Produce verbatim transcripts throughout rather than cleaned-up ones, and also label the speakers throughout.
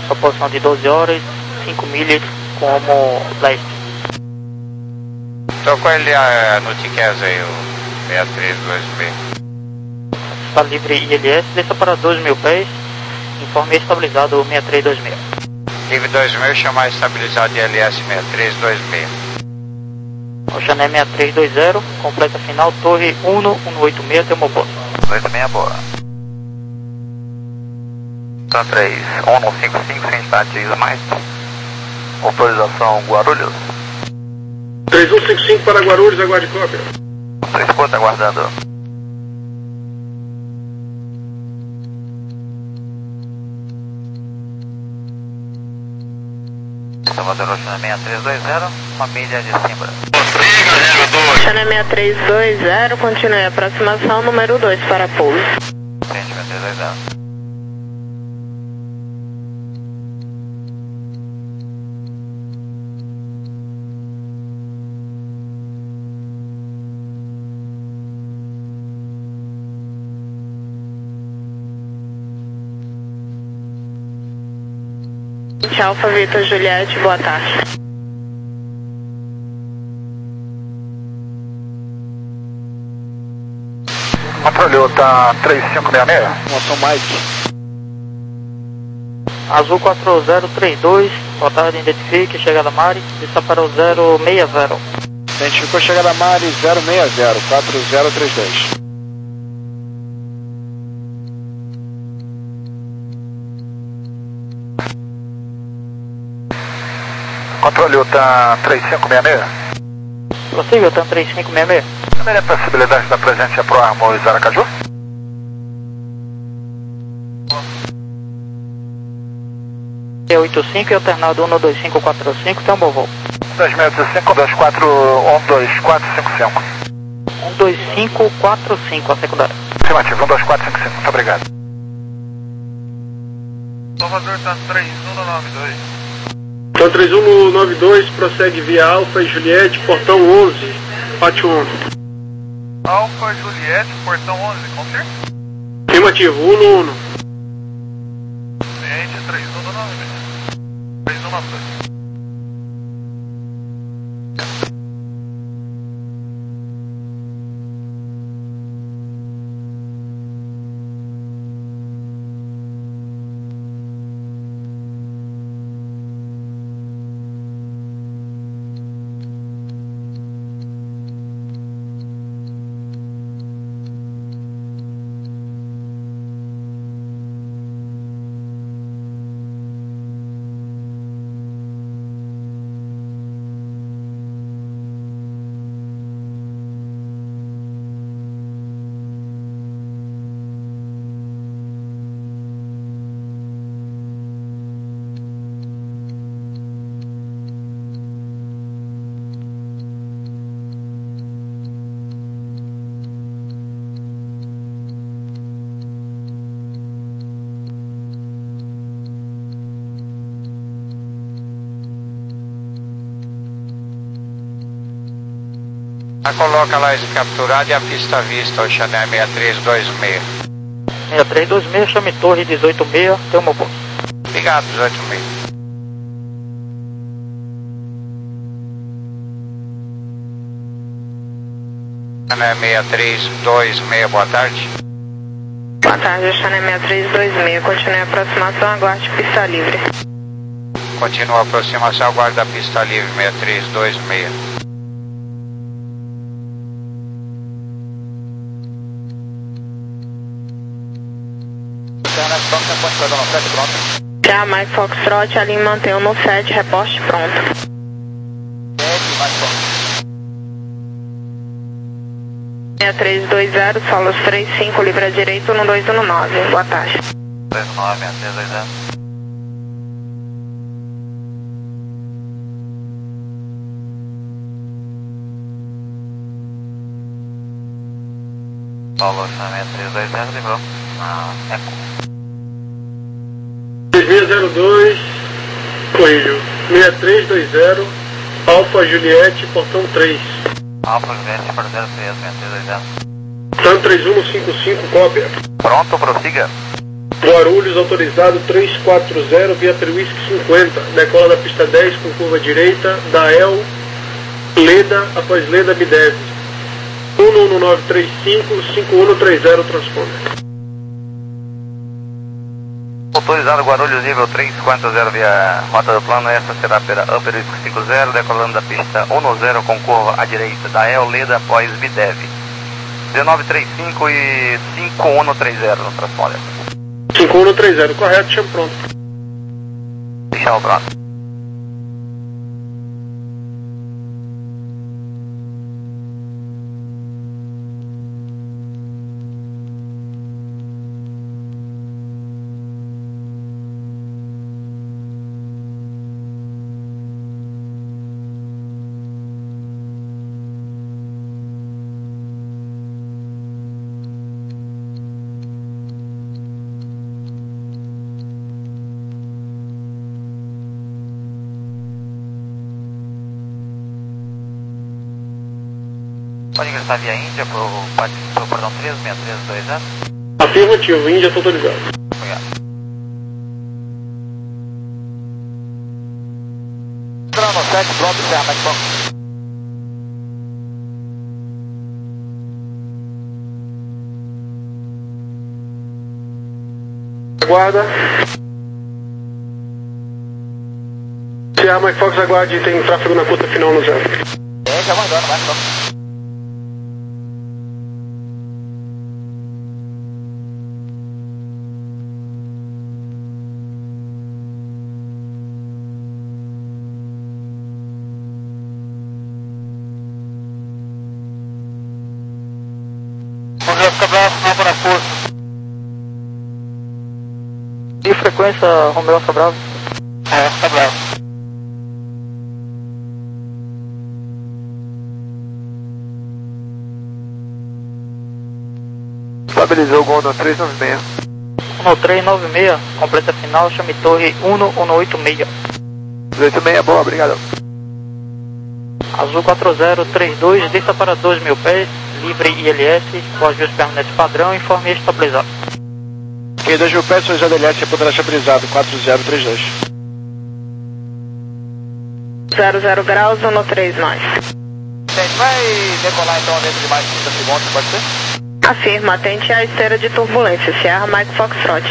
Speaker 1: sua posição de doze horas, cinco milhas como leste.
Speaker 2: Estou com ele uh, no Tiquez aí, o seis três dois seis.
Speaker 1: Está livre I L S, desça para dois mil pés, informe estabilizado seis três dois seis.
Speaker 2: Livre dois mil, chamar estabilizado I L S seis três dois seis.
Speaker 1: Oceané seis três dois zero, completa final, torre um um oito seis, tem uma boa.
Speaker 3: oito seis, boa. Tá três, um um cinco cinco, sem estatística mais. Autorização Guarulhos.
Speaker 4: três um cinco cinco para Guarulhos, aguarde cópia.
Speaker 3: três pontos aguardando. Salvador Oceané seis três dois zero, família de Simbra.
Speaker 5: Oceané seis três dois zero, continue a aproximação número dois para pouso.
Speaker 3: seis três dois zero.
Speaker 5: Alfa Vitor Juliette, boa tarde.
Speaker 3: Controle, tá três cinco seis seis.
Speaker 4: Moção Mike.
Speaker 1: Azul quatro zero três dois, boa tarde, identifique, chegada Mari, desça para o zero seis zero.
Speaker 4: Identificou chegada Mari zero seis zero, quatro zero três dois.
Speaker 3: Controle, tá três cinco seis seis.
Speaker 1: Possível, tá três cinco seis seis.
Speaker 3: Também a possibilidade da presença pro Armos Aracaju?
Speaker 1: T oitenta e cinco e alternado um dois cinco quatro cinco, tem um bom voo.
Speaker 3: dois seis cinco, dois quatro um dois quatro cinco cinco.
Speaker 1: um dois cinco quatro cinco, a secundária.
Speaker 3: Afirmativo, um dois quatro cinco cinco, muito obrigado.
Speaker 6: Salvador tá três um nove dois.
Speaker 4: Então três um nove dois, prossegue via Alfa e Juliette, portão onze, pátio onze.
Speaker 6: Alfa Juliette, portão onze, confirma?
Speaker 4: Afirmativo, um no um.
Speaker 6: Cliente três um nove dois. três um nove dois.
Speaker 2: Coloca lá esse capturado e a pista à vista, Oceané seis três dois seis.
Speaker 1: seis três dois seis, chame torre dezoito seis, tem uma boa.
Speaker 2: Obrigado, dezoito seis. Oceané seis três dois seis, boa tarde.
Speaker 5: Boa tarde, Oceané seis três dois seis, continue a aproximação, aguarde pista livre.
Speaker 2: Continua a aproximação, aguarda a pista livre, seis três dois seis.
Speaker 5: Já Mike Foxtrot, ali mantém no sete, reposte pronto. seis três dois zero, solos três cinco, livre à direita, um dois um nove, boa tarde.
Speaker 3: dois um nove, seis três dois zero. Paulo, seis três dois zero, livrou. Ah, Eco.
Speaker 4: seis seis zero dois, Coelho, seis três dois zero, Alfa Juliette, portão três.
Speaker 3: Alfa Juliette, para zero seis, seis três dois zero.
Speaker 4: Tan três um cinco cinco, cópia.
Speaker 3: Pronto, prossiga.
Speaker 4: Guarulhos, autorizado três quatro zero, via Whisky cinquenta, decola da pista dez com curva direita, da El, Leda, após Leda, Bidev. um um nove três cinco, cinco um três zero, transponder.
Speaker 3: Autorizado Guarulhos, nível três quatro zero, via rota do plano, essa será pela Upper Whisky cinquenta, decolando da pista um zero com curva à direita, da El, Leda, após Bidev. dezenove trinta e cinco e cinco um três zero no transponder.
Speaker 4: cinco um três zero, correto, chama pronto.
Speaker 3: Chama pronto. Pode ingressar via Índia para o cordão três seis três dois zero?
Speaker 4: Afirmativo, Índia está autorizado.
Speaker 3: Obrigado. Drama sete, pronto, encerra, mais pouco.
Speaker 4: Aguarda. Se a Mike Fox aguarde, tem tráfego na curta final no zero.
Speaker 3: É, já mandou, vai, pronto.
Speaker 1: E frequência Romeu Sobral?
Speaker 3: É, Sobral.
Speaker 2: Estabilizou o gol no três nove seis.
Speaker 1: um três nove seis, completa final, chame torre um um oito seis.
Speaker 2: oito seis, boa, obrigado.
Speaker 1: Azul quatro zero três dois, desça para dois mil pés, livre I L S, com ajustes permanentes padrão, informe estabilizado.
Speaker 7: Ok, dois mil pés, sois A D L S, poderá estabilizado, quatro zero três dois.
Speaker 5: zero zero graus, um três nós.
Speaker 3: Gente, vai decolar então dentro de mais trinta segundos, pode ser?
Speaker 5: Afirma, atente à esteira de turbulência, Sierra Mike Foxtrot.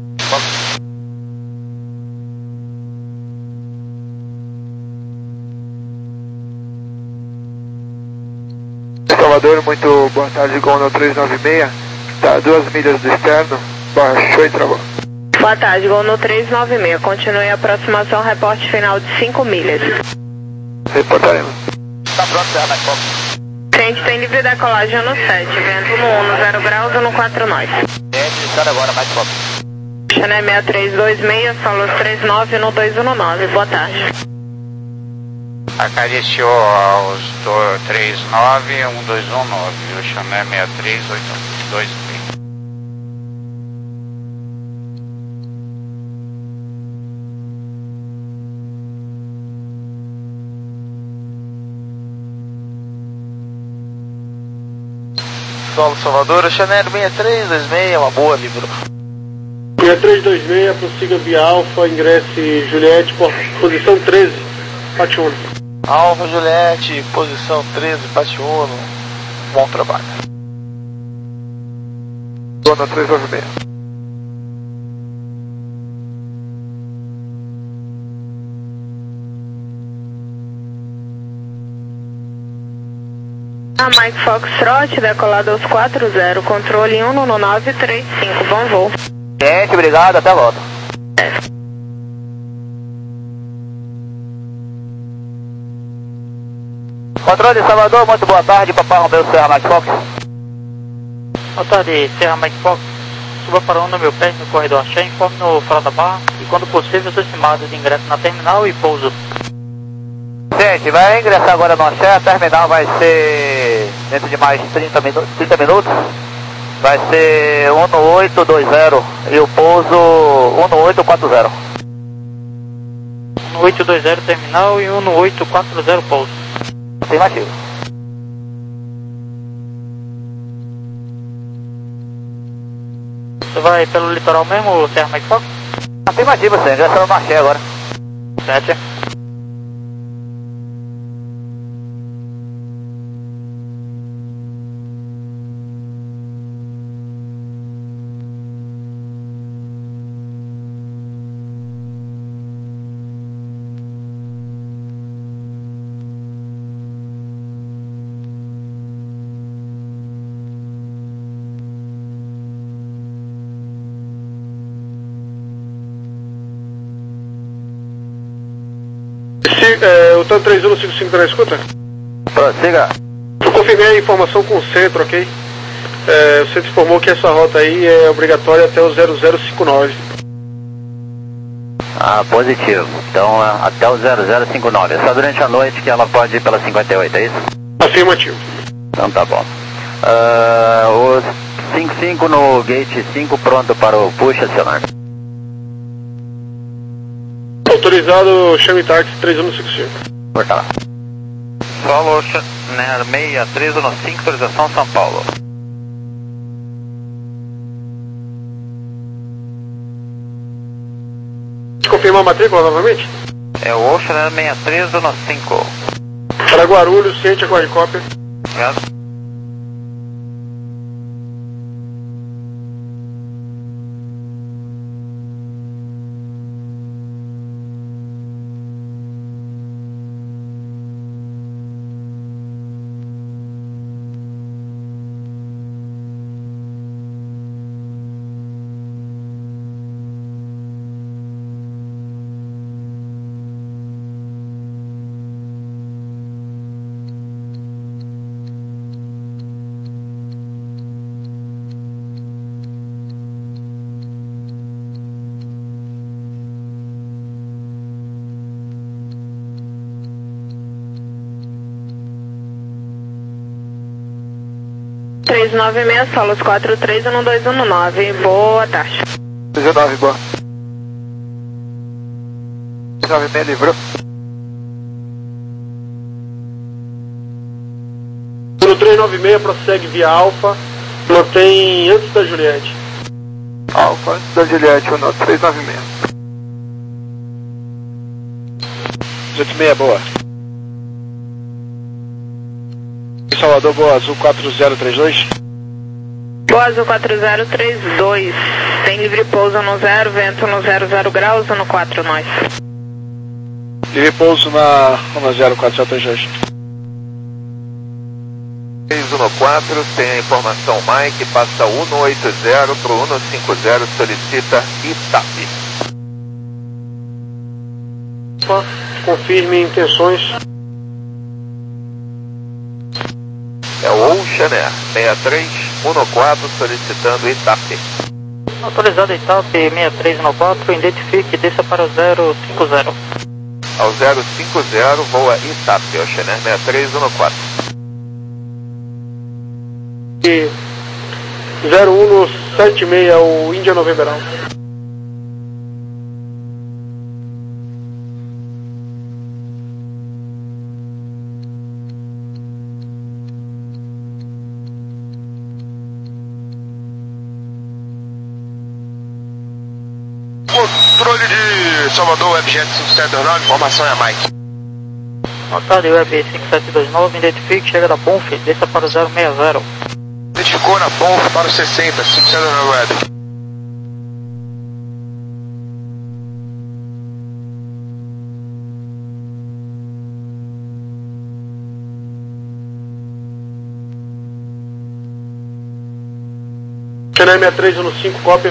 Speaker 2: Salvador, muito boa tarde, Gol no três nove seis, está a duas milhas do externo, baixou e travou.
Speaker 5: Boa tarde, Gol no três nove seis, continue a aproximação, reporte final de cinco milhas.
Speaker 2: Reportaremos.
Speaker 3: Está pronto, Sierra Mike Fox.
Speaker 5: Frente tem livre decolagem no sete, vento no um, zero graus, no quatro nós.
Speaker 3: É, iniciando agora, Mike Fox.
Speaker 5: Channel seis três dois seis, Solos três nove, no dois um nove, boa tarde.
Speaker 2: Acariciou aos três nove um dois um nove, o Channel seis três oito dois seis.
Speaker 7: Solo Salvador, Channel seis três dois seis, uma boa, livro.
Speaker 4: seis três dois seis, prossiga via Alfa, ingresse Juliette, por posição treze, Pati Uno.
Speaker 7: Alfa Juliette, posição treze, Pati Uno, bom trabalho.
Speaker 2: Dona três nove seis.
Speaker 5: A Mike Foxtrot, decolado aos quatro zero, controle um um nove três cinco, bom voo.
Speaker 3: Gente, obrigado, até a volta. Controle de Salvador, muito boa tarde, Papai Romeu, Sierra Mike Fox.
Speaker 1: Boa tarde, Sierra Mike Fox. Suba para um mil pés no corredor Axé, informe no Fora da Barra e, quando possível, os estimados de ingresso na terminal e pouso.
Speaker 3: Gente, vai ingressar agora no Axé, a terminal vai ser dentro de mais trinta minutos, trinta minutos. Vai ser um oito dois zero e o pouso um oito quatro zero.
Speaker 1: um oito dois zero terminal e um oito quatro zero pouso.
Speaker 3: Afirmativo.
Speaker 1: Você vai pelo litoral mesmo, Serra Mike Fox?
Speaker 3: Afirmativo, você ingressa no Marché agora.
Speaker 1: Sete.
Speaker 4: É, o TAN três um cinco cinco tá na escuta?
Speaker 3: Prossiga.
Speaker 4: Eu confirmei a informação com o centro, ok? É, o centro informou que essa rota aí é obrigatória até o zero zero cinco nove.
Speaker 3: Ah, positivo. Então, até o zero zero cinco nove. É só durante a noite que ela pode ir pela cinquenta e oito, é isso?
Speaker 4: Afirmativo.
Speaker 3: Então tá bom. Uh, o cinco cinco no gate cinco pronto para o push acionar.
Speaker 4: Autorizado, chame táxi três um cinco cinco.
Speaker 3: Corta lá. Solo Chanel seis três um cinco, autorização São Paulo.
Speaker 4: Confirma a matrícula novamente?
Speaker 3: É o Chanel seis três um cinco.
Speaker 4: Para Guarulhos, ciente a quadricópia.
Speaker 3: Obrigado.
Speaker 5: três nove seis, Solos quatro três um dois um nove, boa tarde.
Speaker 2: dezenove, boa. dezenove seis, livrou.
Speaker 4: No três nove seis, prossegue via Alfa, mantém antes da Juliette.
Speaker 2: Alfa, antes da Juliette, o noto três nove seis.
Speaker 7: dezoito seis, boa. Salvador, boa, azul quatro zero três dois.
Speaker 5: Boa, azul quatro zero três dois. Tem livre pouso no zero, vento no zero zero graus ou no quatro nós?
Speaker 7: Livre pouso na, na zero quatro zero três dois.
Speaker 8: três um quatro, tem a informação Mike, passa um oito zero para o um cinco zero, solicita Itapi.
Speaker 4: Confirme intenções.
Speaker 8: É o Ocean Air seis três um quatro, solicitando Itapi.
Speaker 1: Autorizado Itapi seis três um quatro, identifique e desça para o zero cinco zero.
Speaker 8: Ao zero cinco zero, voa Itapi, Ocean Air seis três um quatro.
Speaker 4: E zero um sete seis, o Índia November Alpha.
Speaker 9: Controle de Salvador, Webjet cinco sete dois nove, informação é a Mike.
Speaker 1: Notado, Web cinco sete dois nove, identifique, chega da Bonf, desça para o zero seis zero.
Speaker 9: Identificou na Bonf para o sessenta, cinco sete dois nove Web.
Speaker 4: Chanel seis três um cinco, cópia.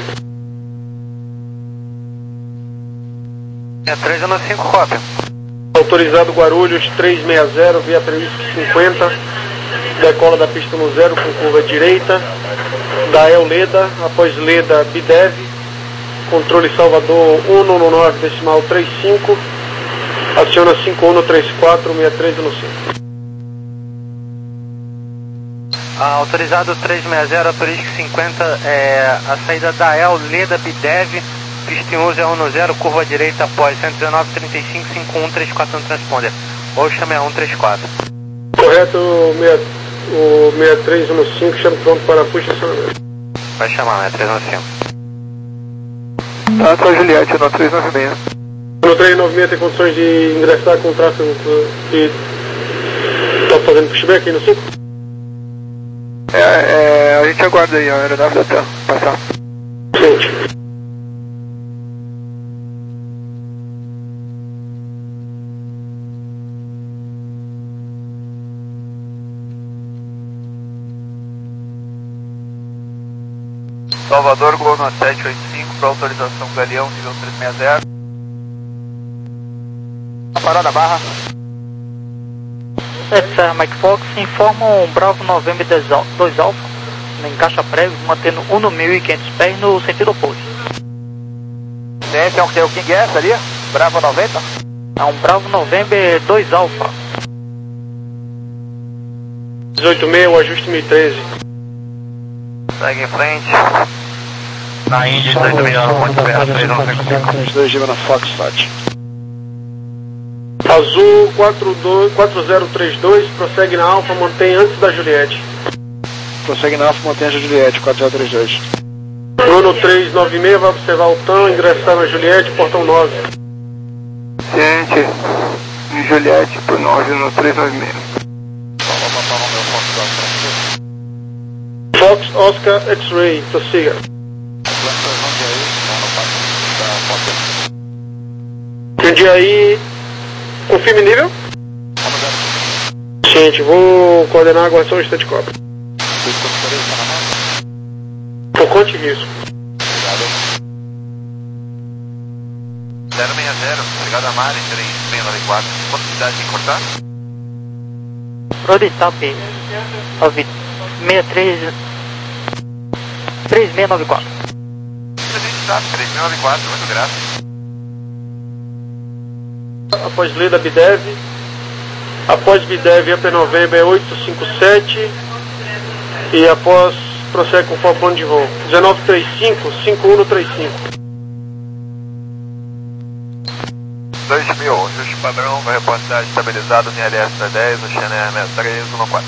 Speaker 3: seis três um cinco, cópia.
Speaker 4: Autorizado Guarulhos três seis zero, via Previsc cinquenta, decola da pista no zero com curva direita, da El Leda, após Leda Bidev, controle Salvador um um nove decimal trinta e cinco, aciona cinco um três quatro seis três um cinco.
Speaker 3: Ah, autorizado três seis zero, Previsc cinquenta, é, a saída da El Leda Bidev, pista onze um zero, curva direita após cento e dezenove, trinta e cinco, cinco um três quatro no transponder. Ocean seis um três quatro.
Speaker 4: Correto, o seis três um cinco, chama pronto para puxa acionamento.
Speaker 3: Vai chamar, seis três um cinco.
Speaker 2: Tata Juliette, no três nove seis.
Speaker 4: No três nove seis tem condições de ingressar com o tráfego que está fazendo pushback aí no cinco?
Speaker 2: É, é, a gente aguarda aí a aeronave da TAM passar.
Speaker 4: Gente.
Speaker 3: Salvador, Gol no sete oito cinco para autorização Galeão, nível trezentos e sessenta. Parada barra.
Speaker 1: Essa Mike Fox informa um Bravo November dois Alpha, em caixa prévio, mantendo um no mil e quinhentos pés no sentido oposto.
Speaker 3: Esse é o que? O King S ali? Bravo noventa?
Speaker 1: É um Bravo November dois Alpha.
Speaker 4: dezoito seis, o ajuste mil e treze.
Speaker 3: Segue em frente. Na Indy, dezoito seis, ponte perto, três um cinco cinco.
Speaker 7: dois Gima na Foxtrot.
Speaker 4: Azul quatro zero três dois, prossegue na Alfa, mantém antes da Juliette.
Speaker 7: Prossegue na Alfa, mantém a Juliette, quatro zero três dois.
Speaker 4: Bruno três nove seis vai observar o TAM, ingressar na Juliette, portão nove.
Speaker 2: Ciente, de Juliette por nove no três nove seis.
Speaker 4: Fox Oscar X-Ray, prossiga. Entendi aí. Confirme nível? Gente, vou coordenar a guarnição do instante cobra. Por conte risco.
Speaker 3: zero seis zero, obrigado a Mari, três seis nove quatro. Possibilidade de cortar?
Speaker 1: Proditap nove seis três três seis nove quatro.
Speaker 3: três seis nove quatro, muito graças.
Speaker 4: Após Leda Bidev, após Bidev A P November é oito cinco sete e após prossegue com o plano de voo dezenove trinta e cinco, cinco um no trinta e cinco.
Speaker 3: dois mil, ajuste padrão, vai reportar estabilizado no I L S dez, no Channel sessenta e três um quatro.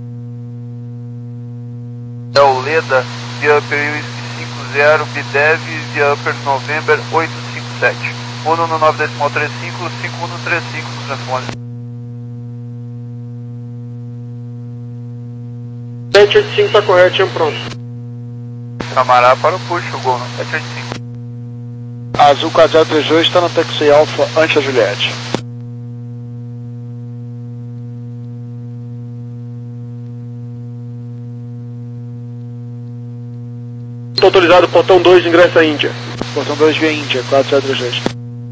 Speaker 3: É o Leda, via Upper Whisky cinco zero, Bidev, via Upper November oito cinco sete. um no nove decimal trinta e cinco, cinco um no trinta e cinco no telefone.
Speaker 4: sete oito cinco está correto, tinha pronto.
Speaker 3: Camará para o push, o Gol no sete oito cinco.
Speaker 7: Azul quatro zero três dois está no Taxi Alpha antes da Juliette.
Speaker 4: Estou autorizado, portão dois, ingressa Índia.
Speaker 7: Portão dois via Índia, quatro zero três dois.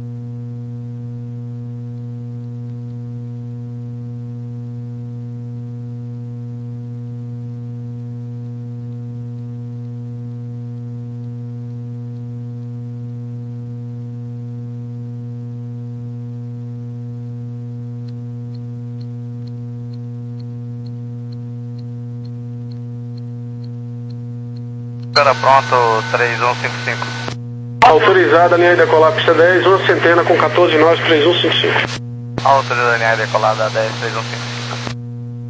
Speaker 3: Espera pronto, três um cinco cinco.
Speaker 4: Autorizada a linha de decolar pista dez, uma centena com quatorze nove três um cinco cinco.
Speaker 3: Autorizada a linha decolada dez três um cinco cinco.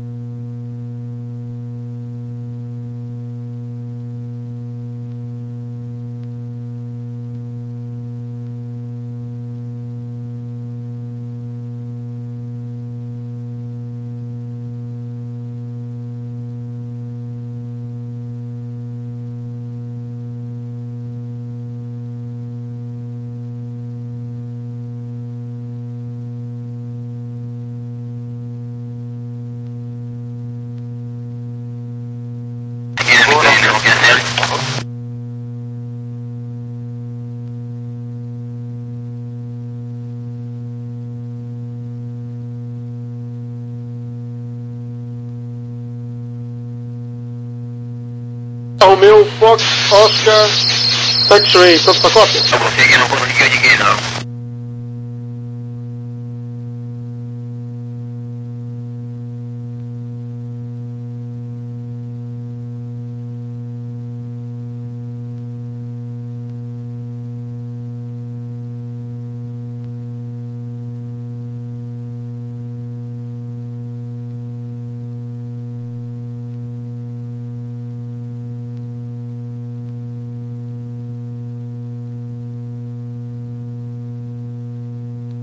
Speaker 4: Romeu Fox Oscar X-Ray, pronto para cópia?
Speaker 3: Eu consegui, não consegui ninguém não.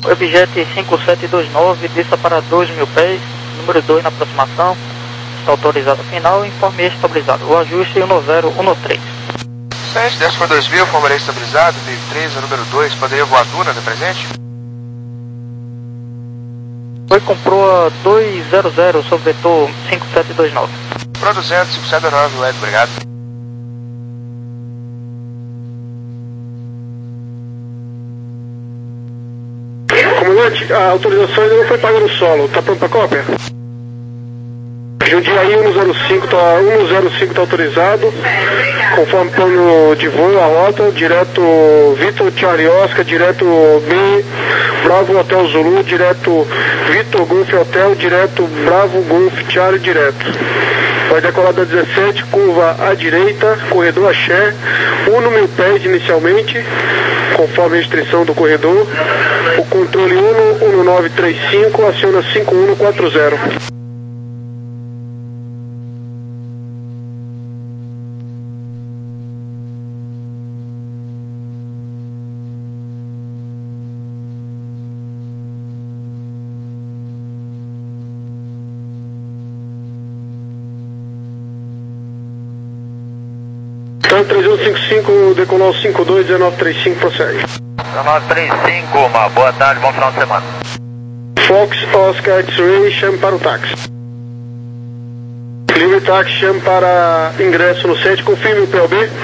Speaker 1: Webjet cinco sete dois nove, desça para dois mil pés, número dois na aproximação, está autorizado final, informe estabilizado. O ajuste um zero um três.
Speaker 9: sete, desce para dois mil, formarei estabilizado, nível três, número dois, poderia voar Duna de presente?
Speaker 1: Foi comprou a dois zero zero sobre vetor cinco sete dois nove.
Speaker 9: Pro duzentos, cinco sete dois nove, Ed, obrigado.
Speaker 4: Comandante, a autorização ainda não foi paga no solo, tá pronto para cópia? Jundiaí um zero cinco tá, um zero cinco tá autorizado, conforme plano de voo, a rota, direto Vitor Charlie Oscar, direto B, Bravo Hotel Zulu, direto Vitor Golf Hotel, direto Bravo Golf Charlie, direto. Vai decolar da dezessete, curva à direita, corredor axé, um no mil pés inicialmente, conforme a restrição do corredor. O controle um um nove três cinco aciona cinco um quatro zero. Então, três um cinco cinco, decolou cinco dois, um nove três cinco, prossegue.
Speaker 3: um nove três cinco, uma boa tarde, bom final de semana.
Speaker 4: Fox, Oscar, X-Ray, chame para o táxi. Livre táxi, chame para ingresso no sete, confirme o P O B.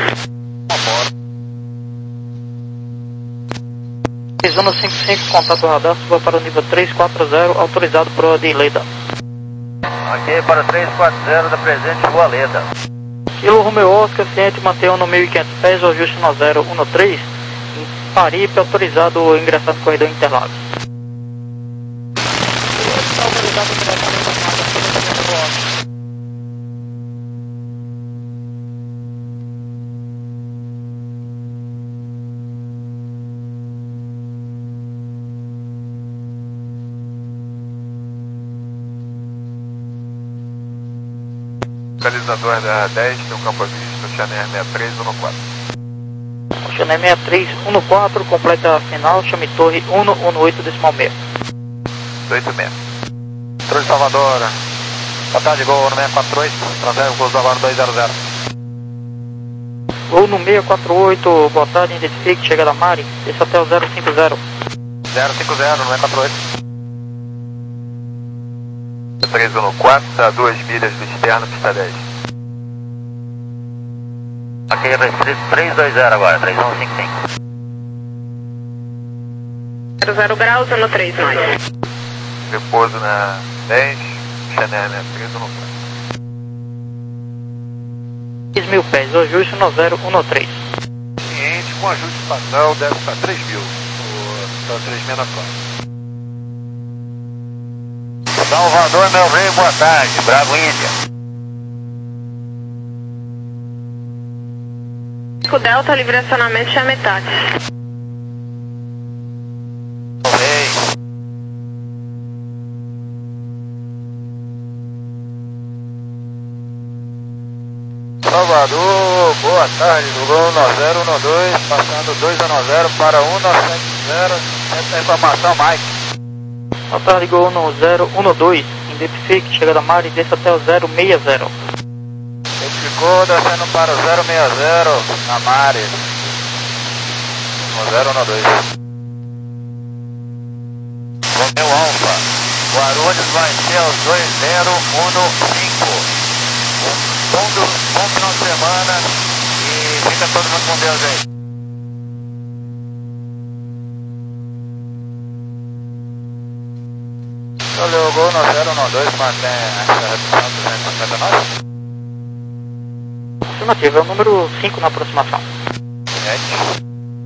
Speaker 1: três um cinco cinco, contato radar, suba para o nível três quatro zero, autorizado por ordem Leda.
Speaker 3: Ok, para três quatro zero da presente Rua Leda.
Speaker 1: Kilo Romeo Oscar, ciente, mantenha no mil e quinhentos pés, o ajuste um zero um três, Paripe, autorizado ingressar no corredor Interlagos.
Speaker 8: Localizador da dez, tem um campo visto, Chanel sessenta e três, um quatro.
Speaker 1: Chanel sessenta e três, um quatro, completa a final, chame torre um um oito, decimal seis.
Speaker 8: oito seis.
Speaker 3: Trouxe Salvador, boa tarde, gol no seis quatro oito, transfere o curso agora dois zero zero.
Speaker 1: Gol no seis quatro oito, boa tarde, identifique, chegada a Mari, desça até o zero cinco zero.
Speaker 3: zero cinco zero, no seis quatro oito.
Speaker 8: três um quatro, a duas milhas do externo, pista dez.
Speaker 3: Ok, restrito três dois zero agora, três um cinco cinco.
Speaker 5: zero zero graus, no três nove.
Speaker 8: Repouso na dez, Chanel sessenta e três, um quatro.
Speaker 1: três mil pés, o ajuste um zero um três.
Speaker 9: Cliente com ajuste espacial deve para três mil, para três mil na quatro.
Speaker 3: Salvador, meu rei, boa tarde, Bravo Índia.
Speaker 5: Delta, livre acionamento, chame táxi.
Speaker 3: Rei.
Speaker 7: Salvador, boa tarde, do gol um zero um dois, passando dois um zero para um sete zero, essa informação, Mike.
Speaker 1: Boa tarde, gol no zero um dois, identifique, chegada a Mari, desça até o zero seis zero.
Speaker 7: Identificou, descendo para o zero seis zero, na Mari. um zero um dois.
Speaker 3: Romeu Alfa, Guarulhos vai ser os dois zero um cinco. Bom, do, bom final de semana e fica todo mundo com Deus aí.
Speaker 7: Olha, o gol no zero um dois, mantém essa redução duzentos e cinquenta e nove.
Speaker 1: Afirmativo, é o número cinco na aproximação.
Speaker 7: Sete.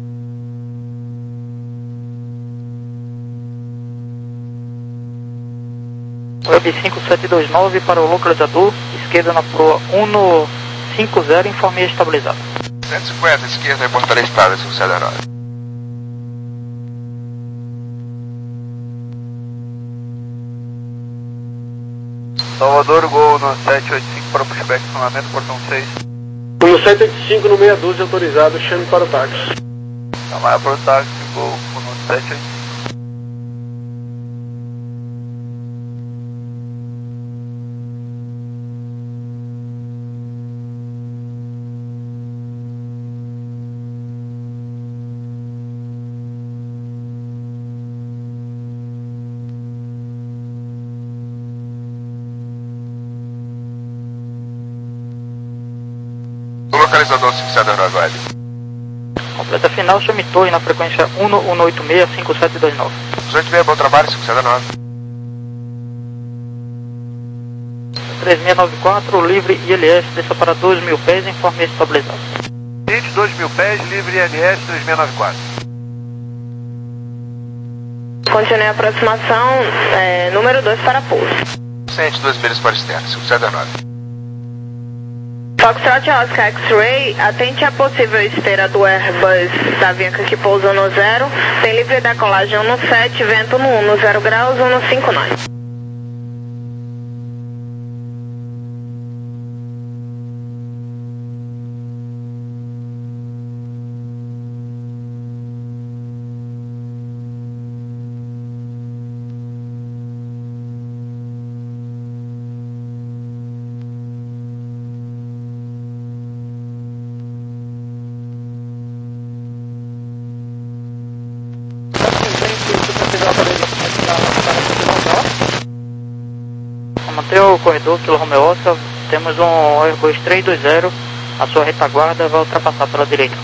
Speaker 1: Web cinco sete dois nove para o localizador, esquerda na proa um cinco zero, informe estabilizado.
Speaker 9: cento e cinquenta, esquerda, portaria estável, cinco sete nove.
Speaker 7: Salvador, gol no sete oito cinco para o pushback, funcionamento, portão seis.
Speaker 4: No sete oito cinco, no meia dúzia, autorizado, chame para o táxi.
Speaker 7: Chamar para o táxi, gol no sete oito cinco.
Speaker 9: localizador cinco sete dois nove, web.
Speaker 1: Completa final, chame torre na frequência um um oito seis cinco sete dois nove.
Speaker 9: dezoito e meia, bom trabalho, cinco sete nove.
Speaker 1: três seis nove quatro, livre I L S, desça para dois mil pés, informe estabilizado.
Speaker 3: Gente, dois mil pés, livre I L S três seis nove quatro.
Speaker 5: Continue a aproximação, é, número dois para pouso.
Speaker 9: cento e dois milhas para externo, cinco sete nove.
Speaker 5: Foxtrot Oscar X-Ray, atente a possível esteira do Airbus da Avianca que pousou no zero, tem livre decolagem um no sete, vento no um no zero graus, um no cinco nove.
Speaker 1: Mantenha o corredor, Kilo Romeo Oscar, temos um Airbus três dois zero, a sua retaguarda vai ultrapassar pela direita.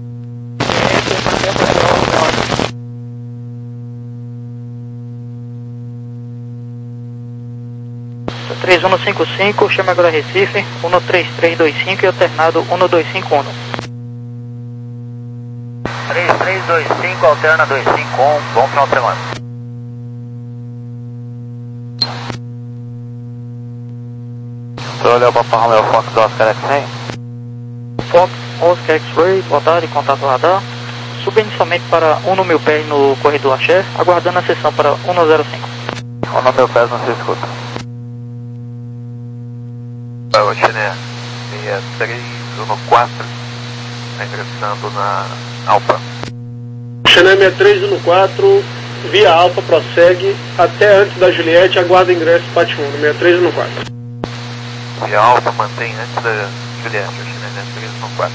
Speaker 1: três um cinco cinco, chame agora Recife, um três três dois cinco e alternado um dois cinco um.
Speaker 3: três três dois cinco, alterna dois cinco um, bom final de semana.
Speaker 1: Você olhou para o Romeo Fox Oscar X-Ray? Fox Oscar X-Ray, boa tarde, contato radar. Suba inicialmente para um no mil pés no corredor Axé, aguardando a sessão para um zero cinco. um no mil pés não se escuta.
Speaker 8: Ô, Chené, seis três um quatro, tá ingressando na Alfa.
Speaker 4: Chené seis três um quatro, via Alfa, prossegue até antes da Juliette, aguarda ingresso Pat um, seis três um quatro.
Speaker 8: Via Alfa mantém antes da Juliette, o Chené seis três um quatro.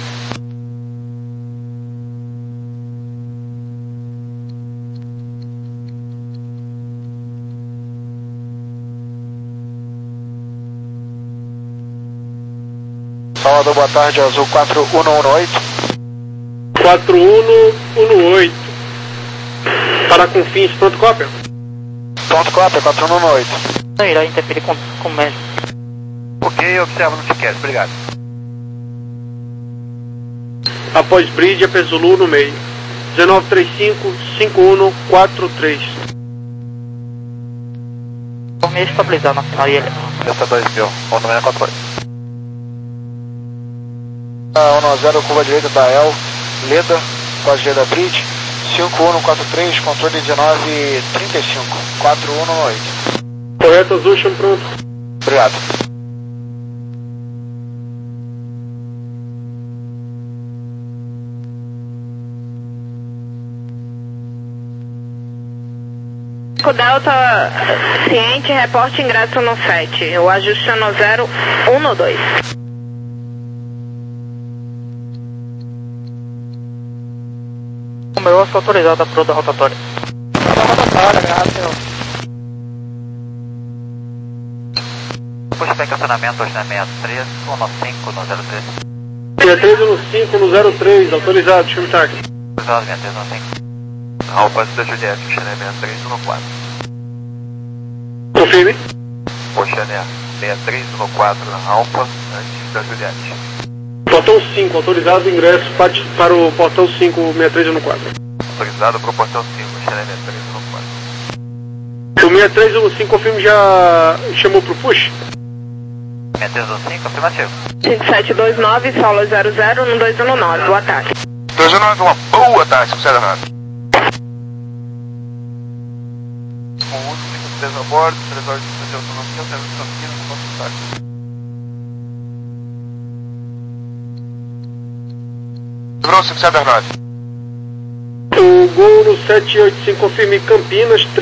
Speaker 7: Salvador, boa tarde, Azul quatro um um oito.
Speaker 4: quatro um um oito. Para Confins, pronto cópia?
Speaker 7: Pronto cópia, quatro um um oito.
Speaker 1: Não irá interferir com, com o mesmo.
Speaker 3: Ok, observa no ticket, obrigado.
Speaker 4: Após bridge, P Zulu no meio. dezenove trinta e cinco, cinco um quatro três.
Speaker 1: Informe estabilizado na final I L S.
Speaker 8: Delta dois mil, um seis quatro oito.
Speaker 7: um zero, curva direita da El, Leda, quase da Bridge, cinco um quatro três, controle dezenove trinta e cinco, quatro um um oito.
Speaker 4: Correto, Azul, chamo pronto.
Speaker 7: Obrigado.
Speaker 5: Delta ciente, reporte ingresso no sete, o ajuste é no zero um no dois.
Speaker 1: O meu Oscar autorizado a proa da rotatória.
Speaker 5: Rotatória, graças.
Speaker 3: Puxa para encaixonamento, hoje na seis três um cinco no zero três.
Speaker 4: seis três um cinco no zero três, autorizado, chame táxi.
Speaker 3: Autorizado, seis três um cinco.
Speaker 8: Alfa antes da Juliette, o Chené seis três um quatro.
Speaker 4: Confirme.
Speaker 8: O Chené seis três um quatro na Alfa antes da Juliette.
Speaker 4: Portão cinco, autorizado ingresso para, para o portão cinco, seis três um quatro.
Speaker 8: Autorizado para o portão cinco, o Chené seis três um quatro.
Speaker 4: O seis três um cinco, confirme, já chamou pro push?
Speaker 3: seis três um cinco, afirmativo.
Speaker 5: cinco sete dois nove, solo zero zero no dois um nove, boa tarde.
Speaker 9: dois um nove, uma boa tarde, cinco sete nove.
Speaker 6: Com o último cinco três a bordo, três horas de autonomia, serviço de Campinas, no nosso táxi.
Speaker 9: Livrou cinco sete nove.
Speaker 4: O Gol no sete oito cinco, confirme Campinas.